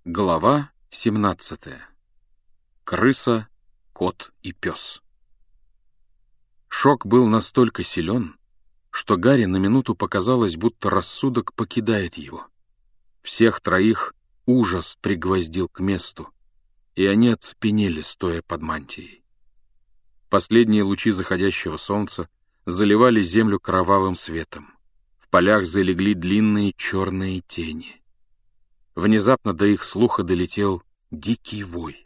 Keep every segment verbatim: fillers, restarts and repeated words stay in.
Глава семнадцатая. Крыса, кот и пес. Шок был настолько силен, что Гарри на минуту показалось, будто рассудок покидает его. Всех троих ужас пригвоздил к месту, и они оцепенели, стоя под мантией. Последние лучи заходящего солнца заливали землю кровавым светом. В полях залегли длинные черные тени. Внезапно до их слуха долетел дикий вой.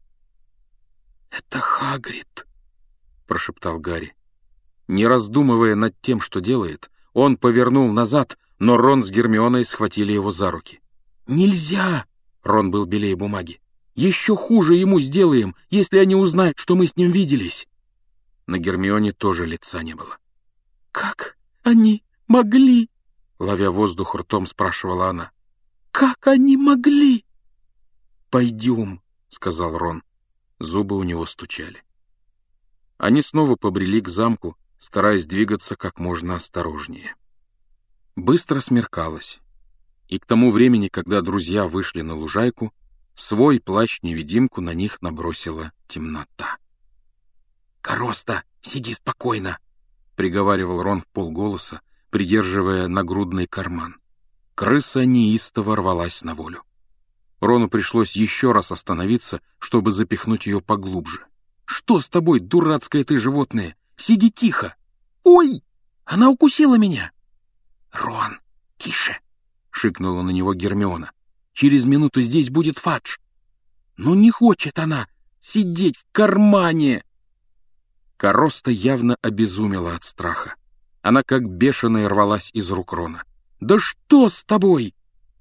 «Это Хагрид!» — прошептал Гарри. Не раздумывая над тем, что делает, он повернул назад, но Рон с Гермионой схватили его за руки. «Нельзя!» — Рон был белее бумаги. «Еще хуже ему сделаем, если они узнают, что мы с ним виделись!» На Гермионе тоже лица не было. «Как они могли?» — ловя воздух ртом, спрашивала она. «Как они могли?» «Пойдем», — сказал Рон. Зубы у него стучали. Они снова побрели к замку, стараясь двигаться как можно осторожнее. Быстро смеркалось, и к тому времени, когда друзья вышли на лужайку, свой плащ-невидимку на них набросила темнота. «Короста, сиди спокойно», — приговаривал Рон вполголоса, придерживая нагрудный карман. Крыса неистово рвалась на волю. Рону пришлось еще раз остановиться, чтобы запихнуть ее поглубже. «Что с тобой, дурацкое ты животное? Сиди тихо!» «Ой! Она укусила меня!» «Рон, тише!» — шикнула на него Гермиона. «Через минуту здесь будет Фадж!» «Ну не хочет она сидеть в кармане!» Короста явно обезумела от страха. Она как бешеная рвалась из рук Рона. «Да что с тобой?»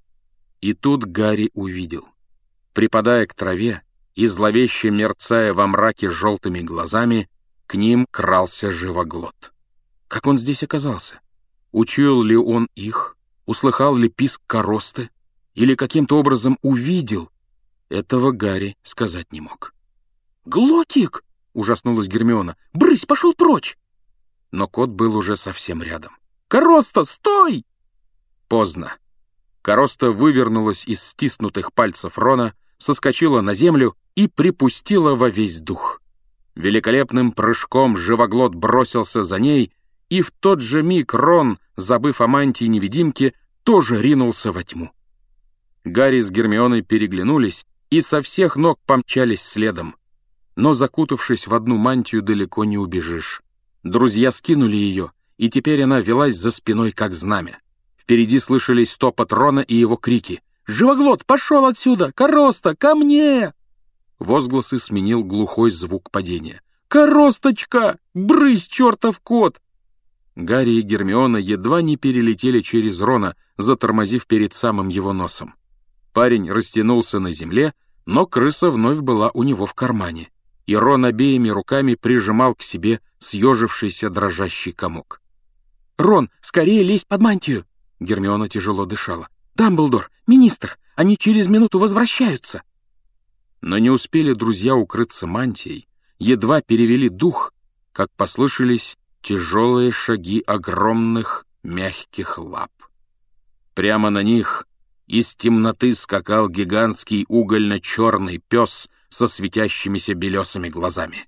И тут Гарри увидел. Припадая к траве и зловеще мерцая во мраке желтыми глазами, к ним крался живоглот. Как он здесь оказался? Учуял ли он их? Услыхал ли писк коросты? Или каким-то образом увидел? Этого Гарри сказать не мог. «Глотик!» — ужаснулась Гермиона. «Брысь, пошел прочь!» Но кот был уже совсем рядом. «Короста, стой!» Поздно. Короста вывернулась из стиснутых пальцев Рона, соскочила на землю и припустила во весь дух. Великолепным прыжком живоглот бросился за ней, и в тот же миг Рон, забыв о мантии-невидимке, тоже ринулся во тьму. Гарри с Гермионой переглянулись и со всех ног помчались следом. Но, закутавшись в одну мантию, далеко не убежишь. Друзья скинули ее, и теперь она велась за спиной, как знамя. Впереди слышались топот Рона и его крики. «Живоглот, пошел отсюда! Короста, ко мне!» Возгласы сменил глухой звук падения. «Коросточка! Брысь, чертов кот!» Гарри и Гермиона едва не перелетели через Рона, затормозив перед самым его носом. Парень растянулся на земле, но крыса вновь была у него в кармане, и Рон обеими руками прижимал к себе съежившийся дрожащий комок. «Рон, скорее лезь под мантию!» Гермиона тяжело дышала. «Дамблдор, министр, они через минуту возвращаются!» Но не успели друзья укрыться мантией, едва перевели дух, как послышались тяжелые шаги огромных мягких лап. Прямо на них из темноты скакал гигантский угольно-черный пес со светящимися белесыми глазами.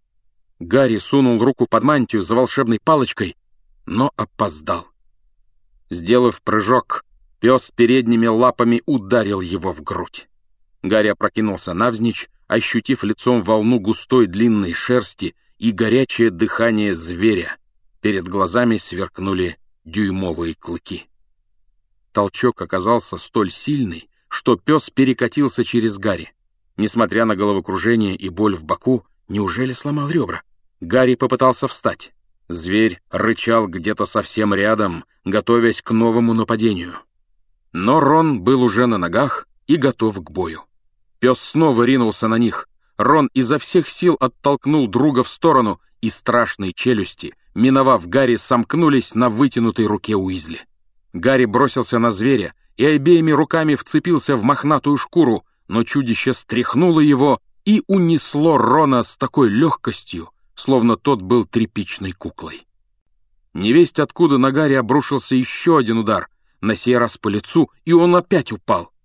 Гарри сунул руку под мантию за волшебной палочкой, но опоздал. Сделав прыжок, пес передними лапами ударил его в грудь. Гарри опрокинулся навзничь, ощутив лицом волну густой длинной шерсти и горячее дыхание зверя. Перед глазами сверкнули дюймовые клыки. Толчок оказался столь сильный, что пес перекатился через Гарри. Несмотря на головокружение и боль в боку, неужели сломал ребра? Гарри попытался встать. Зверь рычал где-то совсем рядом, готовясь к новому нападению. Но Рон был уже на ногах и готов к бою. Пес снова ринулся на них. Рон изо всех сил оттолкнул друга в сторону, и страшные челюсти, миновав Гарри, сомкнулись на вытянутой руке Уизли. Гарри бросился на зверя и обеими руками вцепился в мохнатую шкуру, но чудище стряхнуло его и унесло Рона с такой легкостью, словно тот был тряпичной куклой. Невесть откуда на Гарри обрушился еще один удар, на сей раз по лицу, и он опять упал.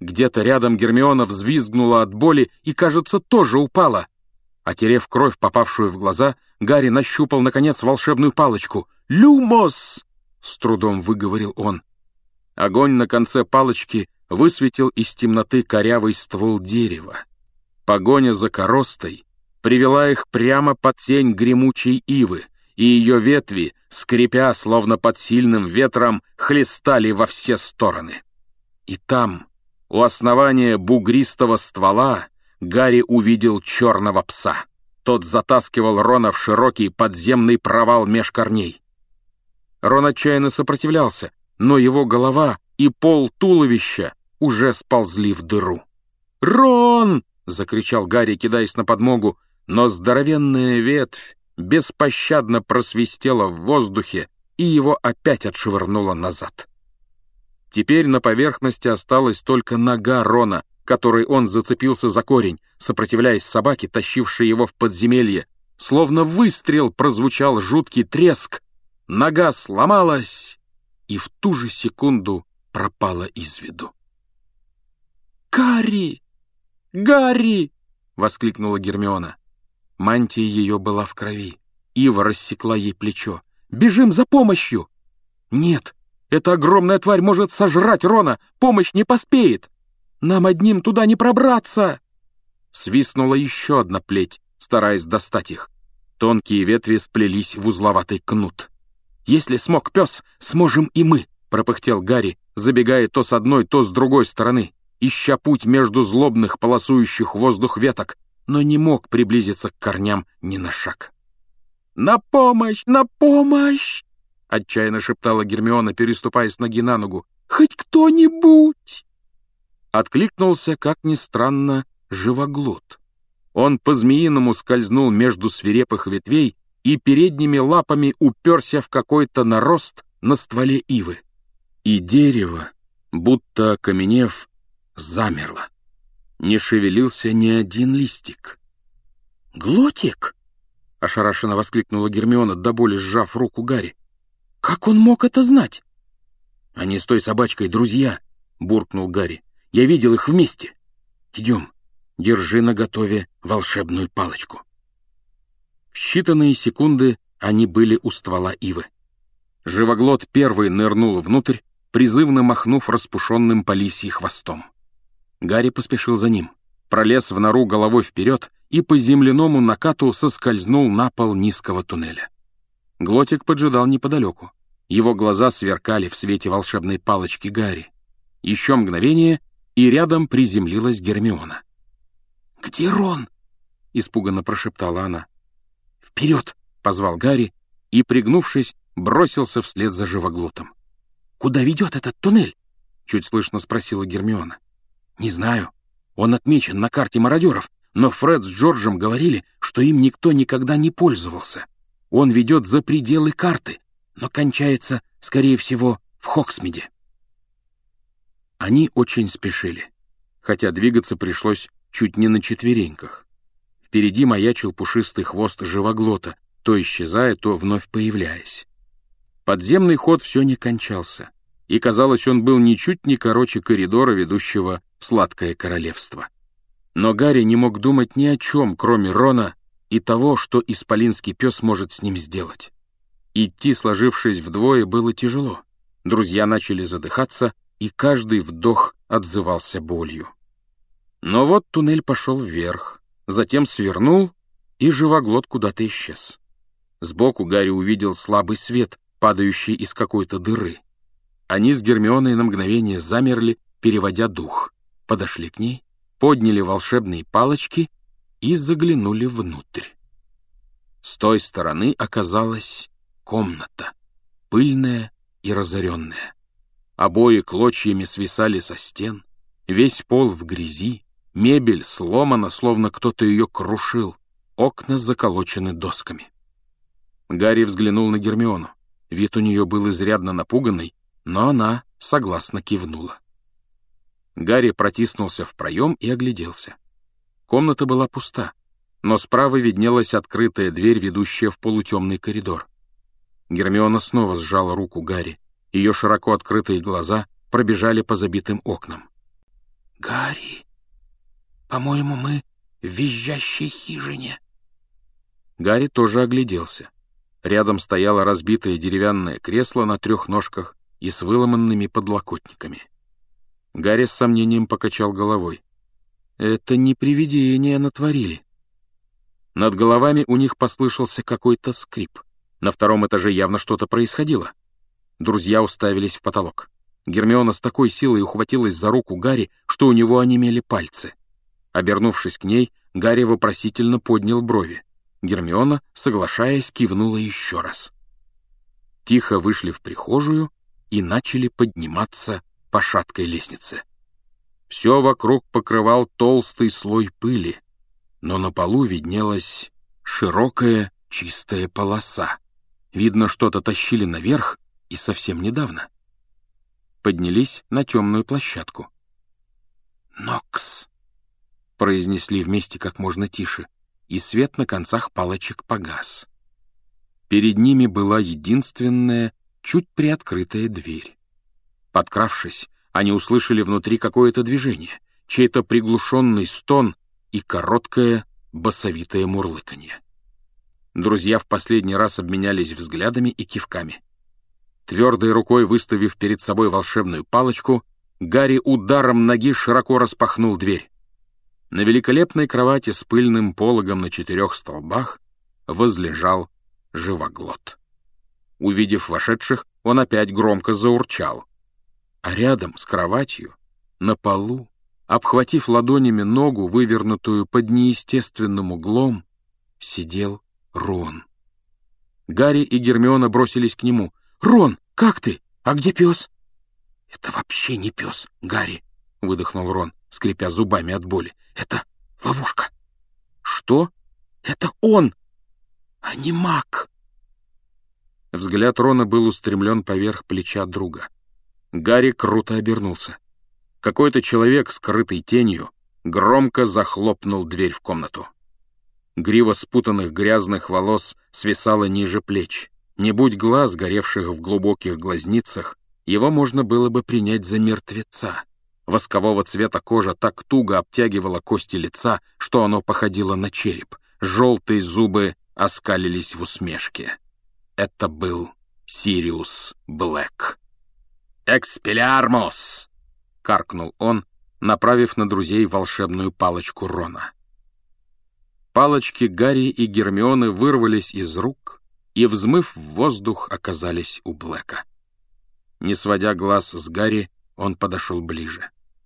Где-то рядом Гермиона взвизгнула от боли и, кажется, тоже упала. Отерев кровь, попавшую в глаза, Гарри нащупал, наконец, волшебную палочку. «Люмос!» — с трудом выговорил он. Огонь на конце палочки высветил из темноты корявый ствол дерева. Погоня за коростой привела их прямо под тень гремучей ивы, и ее ветви, скрипя, словно под сильным ветром, хлестали во все стороны. И там, у основания бугристого ствола, Гарри увидел черного пса. Тот затаскивал Рона в широкий подземный провал меж корней. Рон отчаянно сопротивлялся, но его голова и пол туловища уже сползли в дыру. «Рон!» — закричал Гарри, кидаясь на подмогу, но здоровенная ветвь беспощадно просвистела в воздухе, и его опять отшвырнуло назад. Теперь на поверхности осталась только нога Рона, которой он зацепился за корень, сопротивляясь собаке, тащившей его в подземелье. Словно выстрел прозвучал жуткий треск, нога сломалась и в ту же секунду пропала из виду. «Гарри! Гарри!» — воскликнула Гермиона. Мантия ее была в крови. Ива рассекла ей плечо. «Бежим за помощью!» «Нет, эта огромная тварь может сожрать Рона! Помощь не поспеет! Нам одним туда не пробраться!» Свистнула еще одна плеть, стараясь достать их. Тонкие ветви сплелись в узловатый кнут. «Если смог пес, сможем и мы!» — пропыхтел Гарри, забегая то с одной, то с другой стороны, ища путь между злобных, полосующих воздух веток, но не мог приблизиться к корням ни на шаг. «На помощь! На помощь!» — отчаянно шептала Гермиона, переступая с ноги на ногу. «Хоть кто-нибудь!» Откликнулся, как ни странно, живоглот. Он по-змеиному скользнул между свирепых ветвей и передними лапами уперся в какой-то нарост на стволе ивы. И дерево, будто окаменев, замерло. Не шевелился ни один листик. «Глотик!» — ошарашенно воскликнула Гермиона, до боли сжав руку Гарри. «Как он мог это знать?» «Они с той собачкой друзья», — буркнул Гарри. «Я видел их вместе. Идем, держи наготове волшебную палочку». В считанные секунды они были у ствола ивы. Живоглот первый нырнул внутрь, призывно махнув распушенным по лисьи хвостом. Гарри поспешил за ним, пролез в нору головой вперед и по земляному накату соскользнул на пол низкого туннеля. Глотик поджидал неподалеку. Его глаза сверкали в свете волшебной палочки Гарри. Еще мгновение, и рядом приземлилась Гермиона. «Где Рон?» — испуганно прошептала она. «Вперед!» — позвал Гарри и, пригнувшись, бросился вслед за живоглотом. «Куда ведет этот туннель?» — чуть слышно спросила Гермиона. «Не знаю. Он отмечен на карте мародеров, но Фред с Джорджем говорили, что им никто никогда не пользовался. Он ведет за пределы карты, но кончается, скорее всего, в Хоксмиде». Они очень спешили, хотя двигаться пришлось чуть не на четвереньках. Впереди маячил пушистый хвост живоглота, то исчезая, то вновь появляясь. Подземный ход все не кончался, и, казалось, он был ничуть не короче коридора, ведущего в Сладкое Королевство. Но Гарри не мог думать ни о чем, кроме Рона и того, что исполинский пес может с ним сделать. Идти, сложившись вдвое, было тяжело. Друзья начали задыхаться, и каждый вдох отзывался болью. Но вот туннель пошел вверх, затем свернул, и живоглот куда-то исчез. Сбоку Гарри увидел слабый свет, падающий из какой-то дыры. Они с Гермионой на мгновение замерли, переводя дух, подошли к ней, подняли волшебные палочки и заглянули внутрь. С той стороны оказалась комната, пыльная и разоренная. Обои клочьями свисали со стен, весь пол в грязи, мебель сломана, словно кто-то ее крушил, окна заколочены досками. Гарри взглянул на Гермиону. Вид у нее был изрядно напуганный, но она согласно кивнула. Гарри протиснулся в проем и огляделся. Комната была пуста, но справа виднелась открытая дверь, ведущая в полутемный коридор. Гермиона снова сжала руку Гарри. Ее широко открытые глаза пробежали по забитым окнам. «Гарри, по-моему, мы в визжащей хижине». Гарри тоже огляделся. Рядом стояло разбитое деревянное кресло на трех ножках и с выломанными подлокотниками. Гарри с сомнением покачал головой. Это не привидения натворили. Над головами у них послышался какой-то скрип. На втором этаже явно что-то происходило. Друзья уставились в потолок. Гермиона с такой силой ухватилась за руку Гарри, что у него онемели пальцы. Обернувшись к ней, Гарри вопросительно поднял брови. Гермиона, соглашаясь, кивнула еще раз. Тихо вышли в прихожую и начали подниматься по шаткой лестнице. Все вокруг покрывал толстый слой пыли, но на полу виднелась широкая чистая полоса. Видно, что-то тащили наверх и совсем недавно. Поднялись на темную площадку. «Нокс», — произнесли вместе как можно тише, и свет на концах палочек погас. Перед ними была единственная, чуть приоткрытая дверь. Подкравшись, они услышали внутри какое-то движение, чей-то приглушенный стон и короткое басовитое мурлыканье. Друзья в последний раз обменялись взглядами и кивками. Твердой рукой выставив перед собой волшебную палочку, Гарри ударом ноги широко распахнул дверь. На великолепной кровати с пыльным пологом на четырех столбах возлежал Живоглот. Увидев вошедших, он опять громко заурчал. А рядом с кроватью, на полу, обхватив ладонями ногу, вывернутую под неестественным углом, сидел Рон. Гарри и Гермиона бросились к нему. «Рон, как ты? А где пес?» «Это вообще не пес, Гарри», — выдохнул Рон, скрипя зубами от боли. «Это ловушка». «Что?» «Это он, а не маг». Взгляд Рона был устремлен поверх плеча друга. Гарри круто обернулся. Какой-то человек, скрытый тенью, громко захлопнул дверь в комнату. Грива спутанных грязных волос свисала ниже плеч. Не будь глаз, горевших в глубоких глазницах, его можно было бы принять за мертвеца. Воскового цвета кожа так туго обтягивала кости лица, что оно походило на череп. Желтые зубы оскалились в усмешке. Это был Сириус Блэк. «Экспеллиармус!» — каркнул он, направив на друзей волшебную палочку Рона. Палочки Гарри и Гермионы вырвались из рук и, взмыв в воздух, оказались у Блэка. Не сводя глаз с Гарри, он подошел ближе.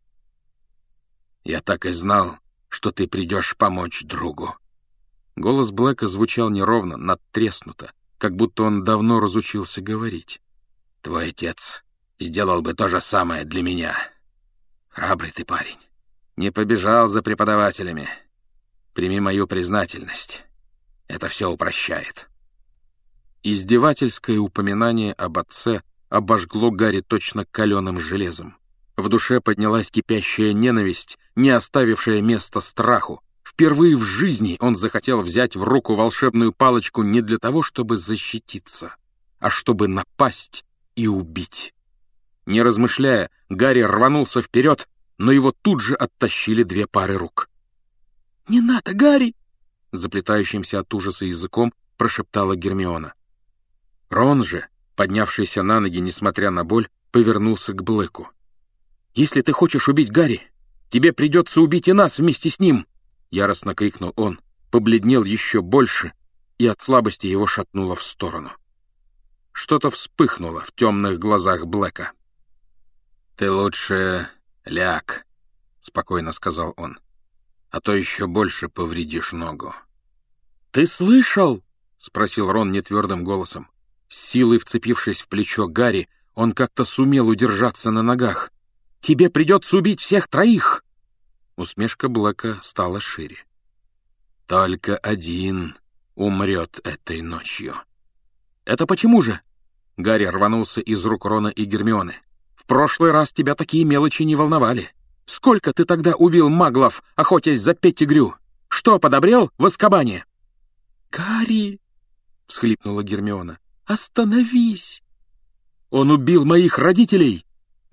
«Я так и знал, что ты придешь помочь другу». Голос Блэка звучал неровно, надтреснуто, как будто он давно разучился говорить. «Твой отец сделал бы то же самое для меня. Храбрый ты парень. Не побежал за преподавателями. Прими мою признательность. Это все упрощает». Издевательское упоминание об отце обожгло Гарри точно каленым железом. В душе поднялась кипящая ненависть, не оставившая места страху. Впервые в жизни он захотел взять в руку волшебную палочку не для того, чтобы защититься, а чтобы напасть и убить. Не размышляя, Гарри рванулся вперед, но его тут же оттащили две пары рук. «Не надо, Гарри!» — заплетающимся от ужаса языком прошептала Гермиона. Рон же, поднявшийся на ноги, несмотря на боль, повернулся к Блэку. «Если ты хочешь убить Гарри, тебе придется убить и нас вместе с ним!» — яростно крикнул он, побледнел еще больше, и от слабости его шатнуло в сторону. Что-то вспыхнуло в темных глазах Блэка. «Ты лучше ляг», — спокойно сказал он, — «а то еще больше повредишь ногу». «Ты слышал?» — спросил Рон нетвердым голосом. С силой вцепившись в плечо Гарри, он как-то сумел удержаться на ногах. «Тебе придется убить всех троих!» Усмешка Блэка стала шире. «Только один умрет этой ночью». «Это почему же?» Гарри рванулся из рук Рона и Гермионы. «В прошлый раз тебя такие мелочи не волновали. Сколько ты тогда убил маглов, охотясь за Петтигрю? Что подобрел в Азкабане?» «Гарри!» — всхлипнула Гермиона. «Остановись!» «Он убил моих родителей!»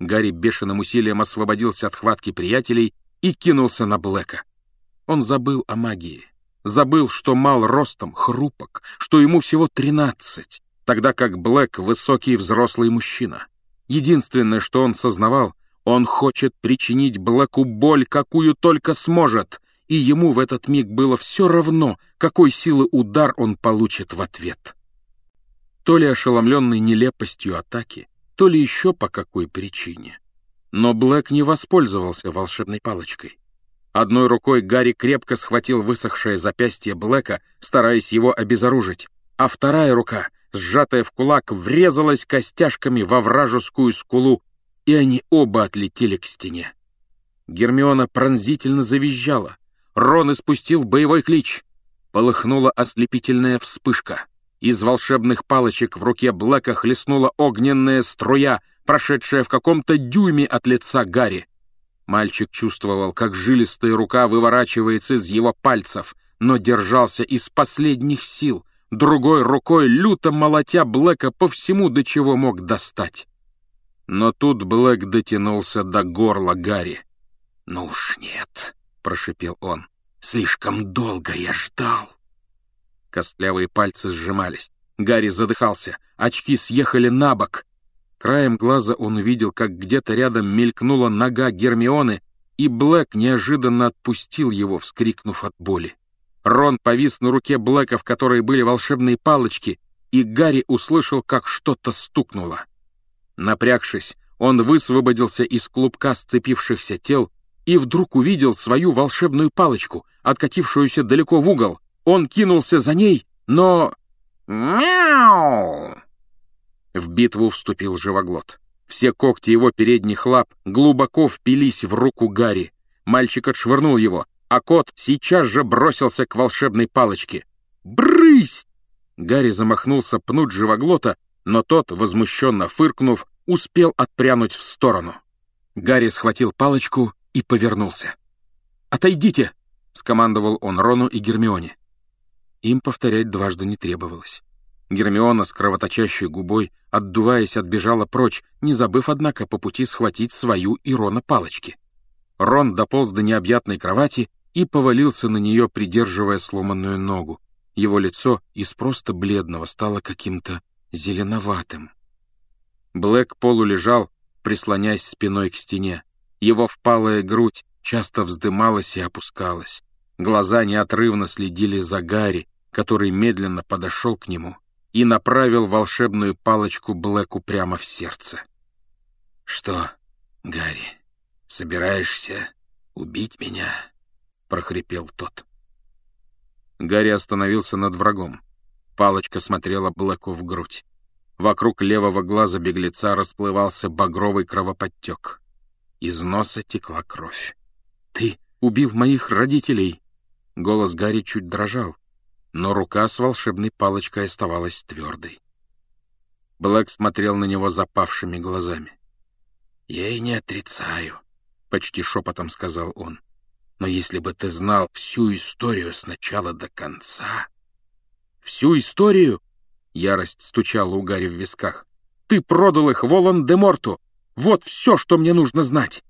Гарри бешеным усилием освободился от хватки приятелей и кинулся на Блэка. Он забыл о магии. Забыл, что мал ростом, хрупок, что ему всего тринадцать, тогда как Блэк — высокий взрослый мужчина. Единственное, что он сознавал, он хочет причинить Блэку боль, какую только сможет, и ему в этот миг было все равно, какой силы удар он получит в ответ. То ли ошеломленный нелепостью атаки, то ли еще по какой причине. Но Блэк не воспользовался волшебной палочкой. Одной рукой Гарри крепко схватил высохшее запястье Блэка, стараясь его обезоружить, а вторая рука, сжатая в кулак, врезалась костяшками во вражескую скулу, и они оба отлетели к стене. Гермиона пронзительно завизжала. Рон испустил боевой клич. Полыхнула ослепительная вспышка. Из волшебных палочек в руке Блэка хлестнула огненная струя, прошедшая в каком-то дюйме от лица Гарри. Мальчик чувствовал, как жилистая рука выворачивается из его пальцев, но держался из последних сил, другой рукой люто молотя Блэка по всему, до чего мог достать. Но тут Блэк дотянулся до горла Гарри. «Ну уж нет», — прошипел он, — «слишком долго я ждал». Костлявые пальцы сжимались. Гарри задыхался, очки съехали на бок. Краем глаза он увидел, как где-то рядом мелькнула нога Гермионы, и Блэк неожиданно отпустил его, вскрикнув от боли. Рон повис на руке Блэка, в которой были волшебные палочки, и Гарри услышал, как что-то стукнуло. Напрягшись, он высвободился из клубка сцепившихся тел и вдруг увидел свою волшебную палочку, откатившуюся далеко в угол. Он кинулся за ней, но... «Мяу!» В битву вступил Живоглот. Все когти его передних лап глубоко впились в руку Гарри. Мальчик отшвырнул его, а кот сейчас же бросился к волшебной палочке. «Брысь!» Гарри замахнулся пнуть Живоглота, но тот, возмущенно фыркнув, успел отпрянуть в сторону. Гарри схватил палочку и повернулся. «Отойдите!» — скомандовал он Рону и Гермионе. Им повторять дважды не требовалось. Гермиона с кровоточащей губой, отдуваясь, отбежала прочь, не забыв, однако, по пути схватить свою и Рона палочки. Рон дополз до необъятной кровати и повалился на нее, придерживая сломанную ногу. Его лицо из просто бледного стало каким-то зеленоватым. Блэк полулежал, прислоняясь спиной к стене. Его впалая грудь часто вздымалась и опускалась. Глаза неотрывно следили за Гарри, который медленно подошел к нему и направил волшебную палочку Блэку прямо в сердце. «Что, Гарри, собираешься убить меня?» — прохрипел тот. Гарри остановился над врагом. Палочка смотрела Блэку в грудь. Вокруг левого глаза беглеца расплывался багровый кровоподтек. Из носа текла кровь. «Ты убил моих родителей!» Голос Гарри чуть дрожал, но рука с волшебной палочкой оставалась твердой. Блэк смотрел на него запавшими глазами. «Я и не отрицаю», — почти шепотом сказал он. «Но если бы ты знал всю историю с начала до конца...» «Всю историю?» — ярость стучала у Гарри в висках. «Ты продал их Волан-де-Морту! Вот все, что мне нужно знать!»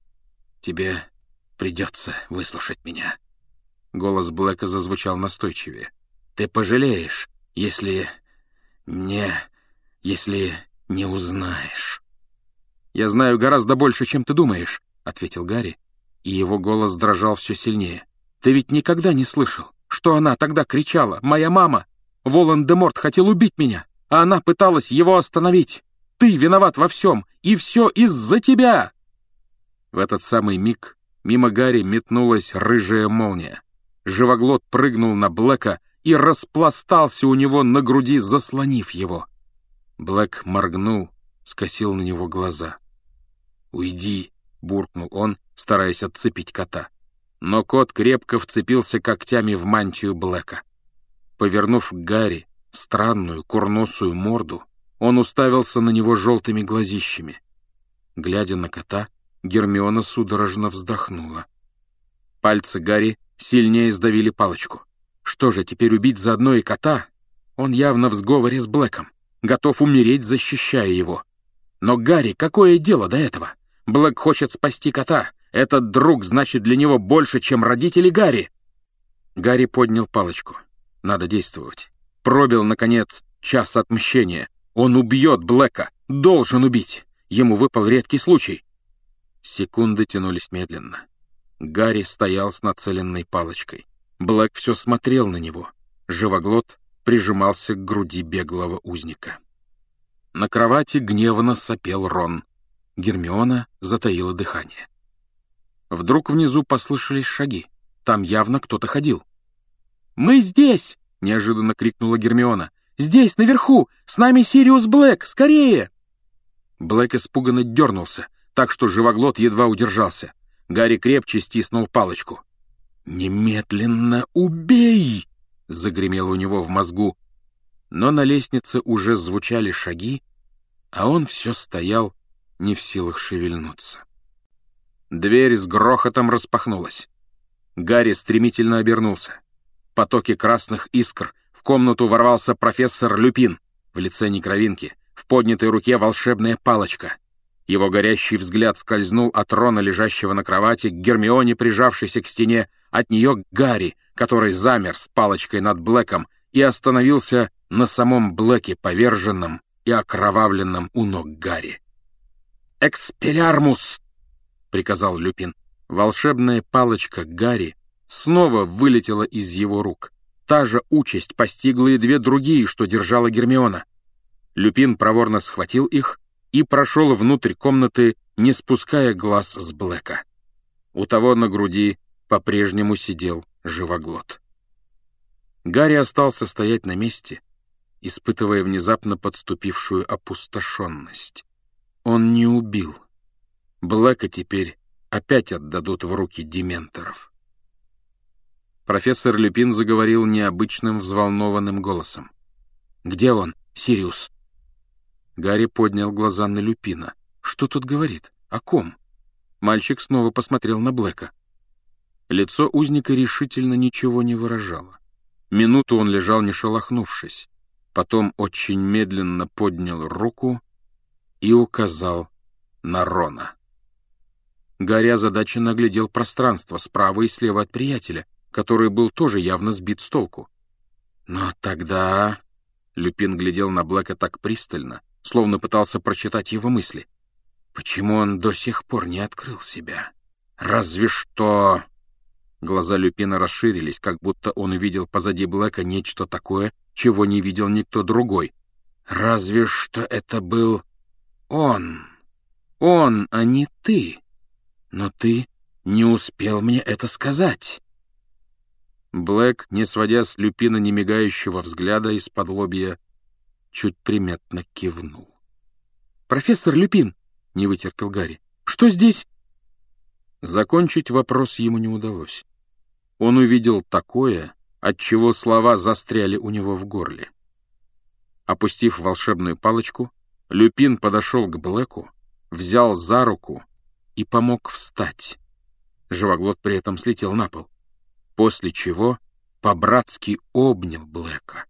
«Тебе придется выслушать меня». Голос Блэка зазвучал настойчивее. «Ты пожалеешь, если... не... если не узнаешь». «Я знаю гораздо больше, чем ты думаешь», — ответил Гарри, и его голос дрожал все сильнее. «Ты ведь никогда не слышал, что она тогда кричала: «Моя мама! Волан-де-Морт хотел убить меня, а она пыталась его остановить! Ты виноват во всем, и все из-за тебя!» В этот самый миг мимо Гарри метнулась рыжая молния. Живоглот прыгнул на Блэка и распластался у него на груди, заслонив его. Блэк моргнул, скосил на него глаза. «Уйди!» — буркнул он, стараясь отцепить кота. Но кот крепко вцепился когтями в мантию Блэка. Повернув к Гарри странную курносую морду, он уставился на него желтыми глазищами. Глядя на кота, Гермиона судорожно вздохнула. Пальцы Гарри сильнее сдавили палочку. Что же, теперь убить заодно и кота? Он явно в сговоре с Блэком, готов умереть, защищая его. Но Гарри, какое дело до этого? Блэк хочет спасти кота. Этот друг значит для него больше, чем родители Гарри. Гарри поднял палочку. Надо действовать. Пробил, наконец, час отмщения. Он убьет Блэка. Должен убить. Ему выпал редкий случай. Секунды тянулись медленно. Гарри стоял с нацеленной палочкой. Блэк все смотрел на него. Живоглот прижимался к груди беглого узника. На кровати гневно сопел Рон. Гермиона затаила дыхание. Вдруг внизу послышались шаги. Там явно кто-то ходил. «Мы здесь!» — неожиданно крикнула Гермиона. «Здесь, наверху! С нами Сириус Блэк! Скорее!» Блэк испуганно дернулся, так что живоглот едва удержался. Гарри крепче стиснул палочку. «Немедленно убей!» — загремело у него в мозгу. Но на лестнице уже звучали шаги, а он все стоял, не в силах шевельнуться. Дверь с грохотом распахнулась. Гарри стремительно обернулся. В потоке красных искр в комнату ворвался профессор Люпин. В лице некровинки, в поднятой руке волшебная палочка. Его горящий взгляд скользнул от Рона, лежащего на кровати, к Гермионе, прижавшейся к стене, от нее к Гарри, который замер с палочкой над Блэком и остановился на самом Блэке, поверженном и окровавленном у ног Гарри. «Экспеллярмус!» — приказал Люпин. Волшебная палочка Гарри снова вылетела из его рук. Та же участь постигла и две другие, что держала Гермиона. Люпин проворно схватил их и прошел внутрь комнаты, не спуская глаз с Блэка. У того на груди по-прежнему сидел живоглот. Гарри остался стоять на месте, испытывая внезапно подступившую опустошенность. Он не убил. Блэка теперь опять отдадут в руки дементоров. Профессор Люпин заговорил необычным взволнованным голосом. «Где он, Сириус?» Гарри поднял глаза на Люпина. «Что тут говорит? О ком?» Мальчик снова посмотрел на Блэка. Лицо узника решительно ничего не выражало. Минуту он лежал, не шелохнувшись. Потом очень медленно поднял руку и указал на Рона. Гарри озадаченно оглядел пространство справа и слева от приятеля, который был тоже явно сбит с толку. «Но тогда...» — Люпин глядел на Блэка так пристально, словно пытался прочитать его мысли. «Почему он до сих пор не открыл себя? Разве что...» Глаза Люпина расширились, как будто он увидел позади Блэка нечто такое, чего не видел никто другой. «Разве что это был он. Он, а не ты. Но ты не успел мне это сказать». Блэк, не сводя с Люпина немигающего взгляда из-под лобья, чуть приметно кивнул. «Профессор Люпин!» — не вытерпел Гарри. «Что здесь?» Закончить вопрос ему не удалось. Он увидел такое, от чего слова застряли у него в горле. Опустив волшебную палочку, Люпин подошел к Блэку, взял за руку и помог встать. Живоглот при этом слетел на пол, после чего по-братски обнял Блэка.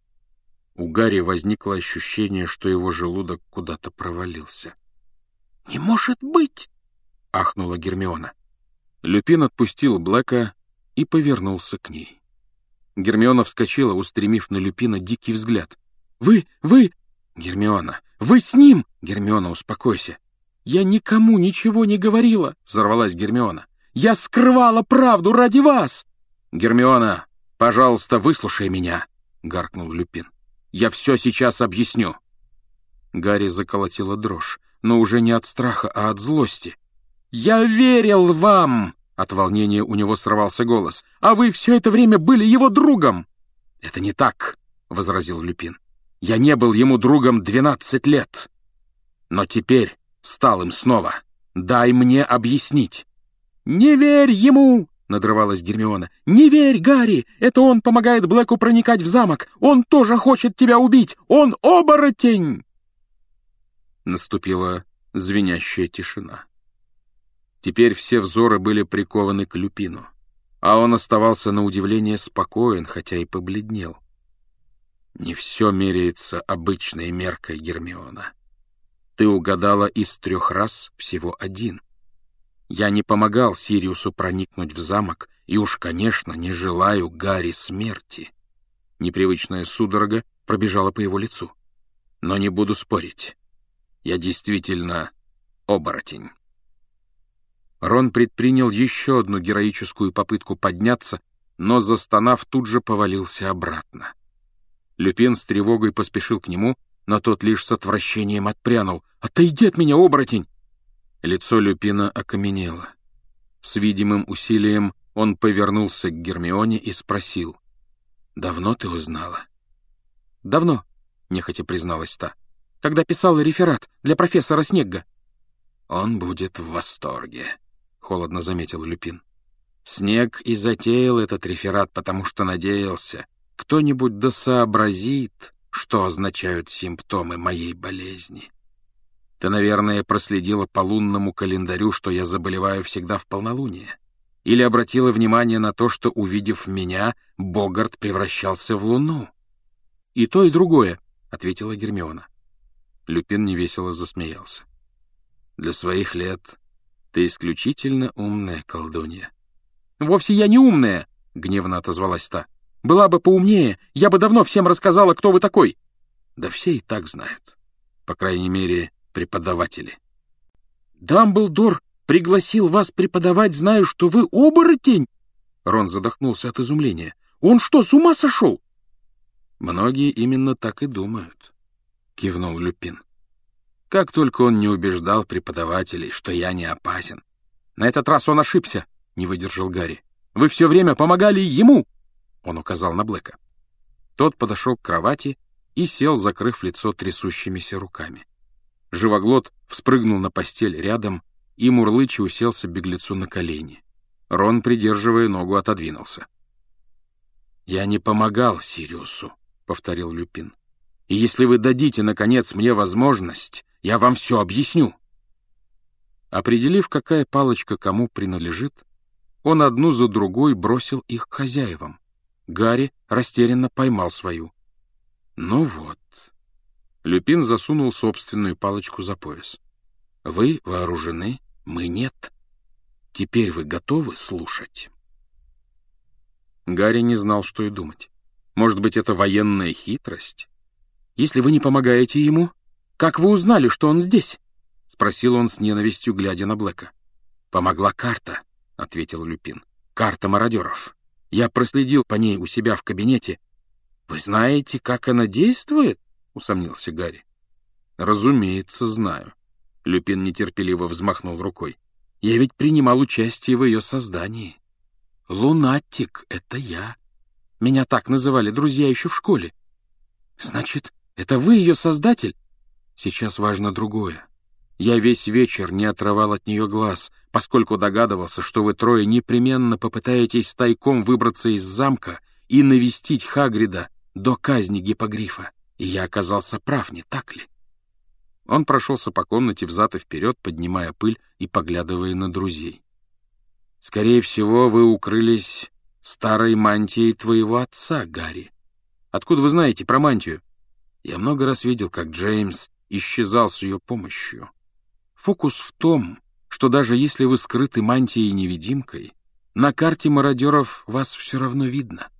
У Гарри возникло ощущение, что его желудок куда-то провалился. «Не может быть!» — ахнула Гермиона. Люпин отпустил Блэка и повернулся к ней. Гермиона вскочила, устремив на Люпина дикий взгляд. «Вы, вы...» «Гермиона, вы с ним!» «Гермиона, успокойся!» «Я никому ничего не говорила!» — взорвалась Гермиона. «Я скрывала правду ради вас!» «Гермиона, пожалуйста, выслушай меня!» — гаркнул Люпин. «Я все сейчас объясню!» Гарри заколотила дрожь, но уже не от страха, а от злости. «Я верил вам!» — от волнения у него сорвался голос. «А вы все это время были его другом!» «Это не так!» — возразил Люпин. «Я не был ему другом двенадцать лет, но теперь стал им снова. Дай мне объяснить!» «Не верь ему!» — надрывалась Гермиона. «Не верь, Гарри! Это он помогает Блэку проникать в замок! Он тоже хочет тебя убить! Он оборотень!» Наступила звенящая тишина. Теперь все взоры были прикованы к Люпину, а он оставался на удивление спокоен, хотя и побледнел. «Не все меряется обычной меркой, Гермиона. Ты угадала из трех раз всего один. Я не помогал Сириусу проникнуть в замок, и уж, конечно, не желаю Гарри смерти. Непривычная судорога пробежала по его лицу. Но не буду спорить. Я действительно оборотень. Рон предпринял еще одну героическую попытку подняться, но, застонав, тут же повалился обратно. Люпин с тревогой поспешил к нему, но тот лишь с отвращением отпрянул. «Отойди от меня, оборотень!» Лицо Люпина окаменело. С видимым усилием он повернулся к Гермионе и спросил. «Давно ты узнала?» «Давно», — нехотя призналась та, «когда писала реферат для профессора Снегга». «Он будет в восторге», — холодно заметил Люпин. «Снегг и затеял этот реферат, потому что надеялся, кто-нибудь досообразит, что означают симптомы моей болезни. Ты, наверное, проследила по лунному календарю, что я заболеваю всегда в полнолуние. Или обратила внимание на то, что, увидев меня, Богарт превращался в луну?» «И то, и другое», — ответила Гермиона. Люпин невесело засмеялся. «Для своих лет ты исключительно умная колдунья». «Вовсе я не умная», — гневно отозвалась та. «Была бы поумнее, я бы давно всем рассказала, кто вы такой». «Да все и так знают. По крайней мере, преподаватели». «Дамблдор пригласил вас преподавать, зная, что вы оборотень?» Рон задохнулся от изумления. «Он что, с ума сошел?» «Многие именно так и думают», — кивнул Люпин. «Как только он не убеждал преподавателей, что я не опасен». «На этот раз он ошибся», — не выдержал Гарри. «Вы все время помогали ему!» — он указал на Блэка. Тот подошел к кровати и сел, закрыв лицо трясущимися руками. Живоглот вспрыгнул на постель рядом и, мурлыча, уселся беглецу на колени. Рон, придерживая ногу, отодвинулся. «Я не помогал Сириусу», — повторил Люпин. «И если вы дадите, наконец, мне возможность, я вам все объясню». Определив, какая палочка кому принадлежит, он одну за другой бросил их к хозяевам. Гарри растерянно поймал свою. «Ну вот». Люпин засунул собственную палочку за пояс. «Вы вооружены, мы нет. Теперь вы готовы слушать?» Гарри не знал, что и думать. Может быть, это военная хитрость? «Если вы не помогаете ему, как вы узнали, что он здесь?» — спросил он с ненавистью, глядя на Блэка. «Помогла карта», — ответил Люпин. «Карта мародеров. Я проследил по ней у себя в кабинете». «Вы знаете, как она действует?» — усомнился Гарри. «Разумеется, знаю». Люпин нетерпеливо взмахнул рукой. «Я ведь принимал участие в ее создании. Лунатик — это я. Меня так называли друзья еще в школе». «Значит, это вы ее создатель?» «Сейчас важно другое. Я весь вечер не отрывал от нее глаз, поскольку догадывался, что вы трое непременно попытаетесь тайком выбраться из замка и навестить Хагрида до казни Гиппогрифа. И я оказался прав, не так ли?» Он прошелся по комнате взад и вперед, поднимая пыль и поглядывая на друзей. «Скорее всего, вы укрылись старой мантией твоего отца, Гарри. Откуда вы знаете про мантию?» «Я много раз видел, как Джеймс исчезал с ее помощью. Фокус в том, что даже если вы скрыты мантией-невидимкой, на карте мародеров вас все равно видно.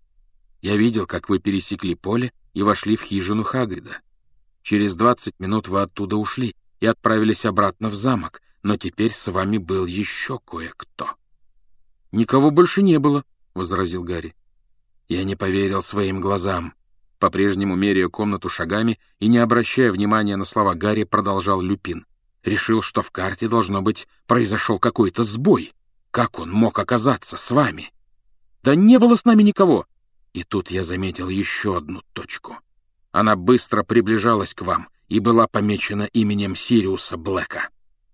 Я видел, как вы пересекли поле и вошли в хижину Хагрида. Через двадцать минут вы оттуда ушли и отправились обратно в замок, но теперь с вами был еще кое-кто». «Никого больше не было», — возразил Гарри. «Я не поверил своим глазам». По-прежнему, меряя комнату шагами и не обращая внимания на слова Гарри, продолжал Люпин. «Решил, что в карте, должно быть, произошел какой-то сбой. Как он мог оказаться с вами?» «Да не было с нами никого!» И тут я заметил еще одну точку. Она быстро приближалась к вам и была помечена именем Сириуса Блэка.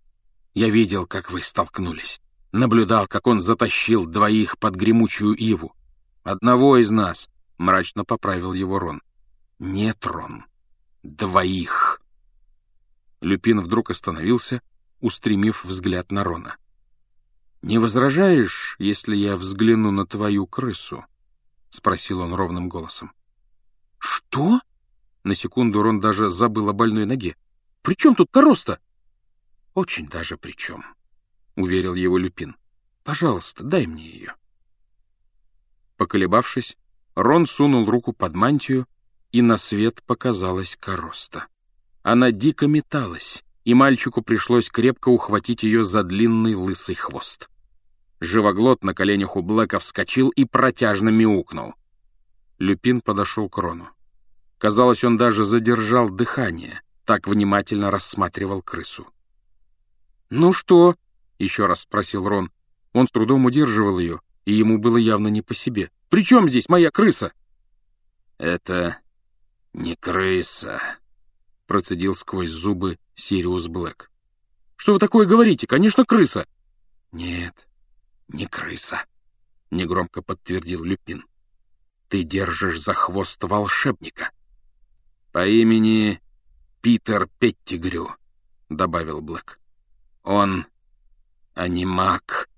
Я видел, как вы столкнулись. Наблюдал, как он затащил двоих под гремучую иву. Одного из нас, — мрачно поправил его Рон. Нет, Рон, двоих. Люпин вдруг остановился, устремив взгляд на Рона. «Не возражаешь, если я взгляну на твою крысу?» — спросил он ровным голосом. «Что?» На секунду Рон даже забыл о больной ноге. При чем тут короста? Очень даже при чем, — уверил его Люпин. Пожалуйста, дай мне ее. Поколебавшись, Рон сунул руку под мантию, и на свет показалась короста. Она дико металась, и мальчику пришлось крепко ухватить ее за длинный лысый хвост. Живоглот на коленях у Блэка вскочил и протяжно мяукнул. Люпин подошел к Рону. Казалось, он даже задержал дыхание, так внимательно рассматривал крысу. «Ну что?» — еще раз спросил Рон. Он с трудом удерживал ее, и ему было явно не по себе. «При чем здесь моя крыса?» «Это не крыса», — процедил сквозь зубы Сириус Блэк. «Что вы такое говорите? Конечно, крыса!» «Нет, не крыса», — негромко подтвердил Люпин. «Ты держишь за хвост волшебника». «По имени Питер Петтигрю», — добавил Блэк. «Он анимак».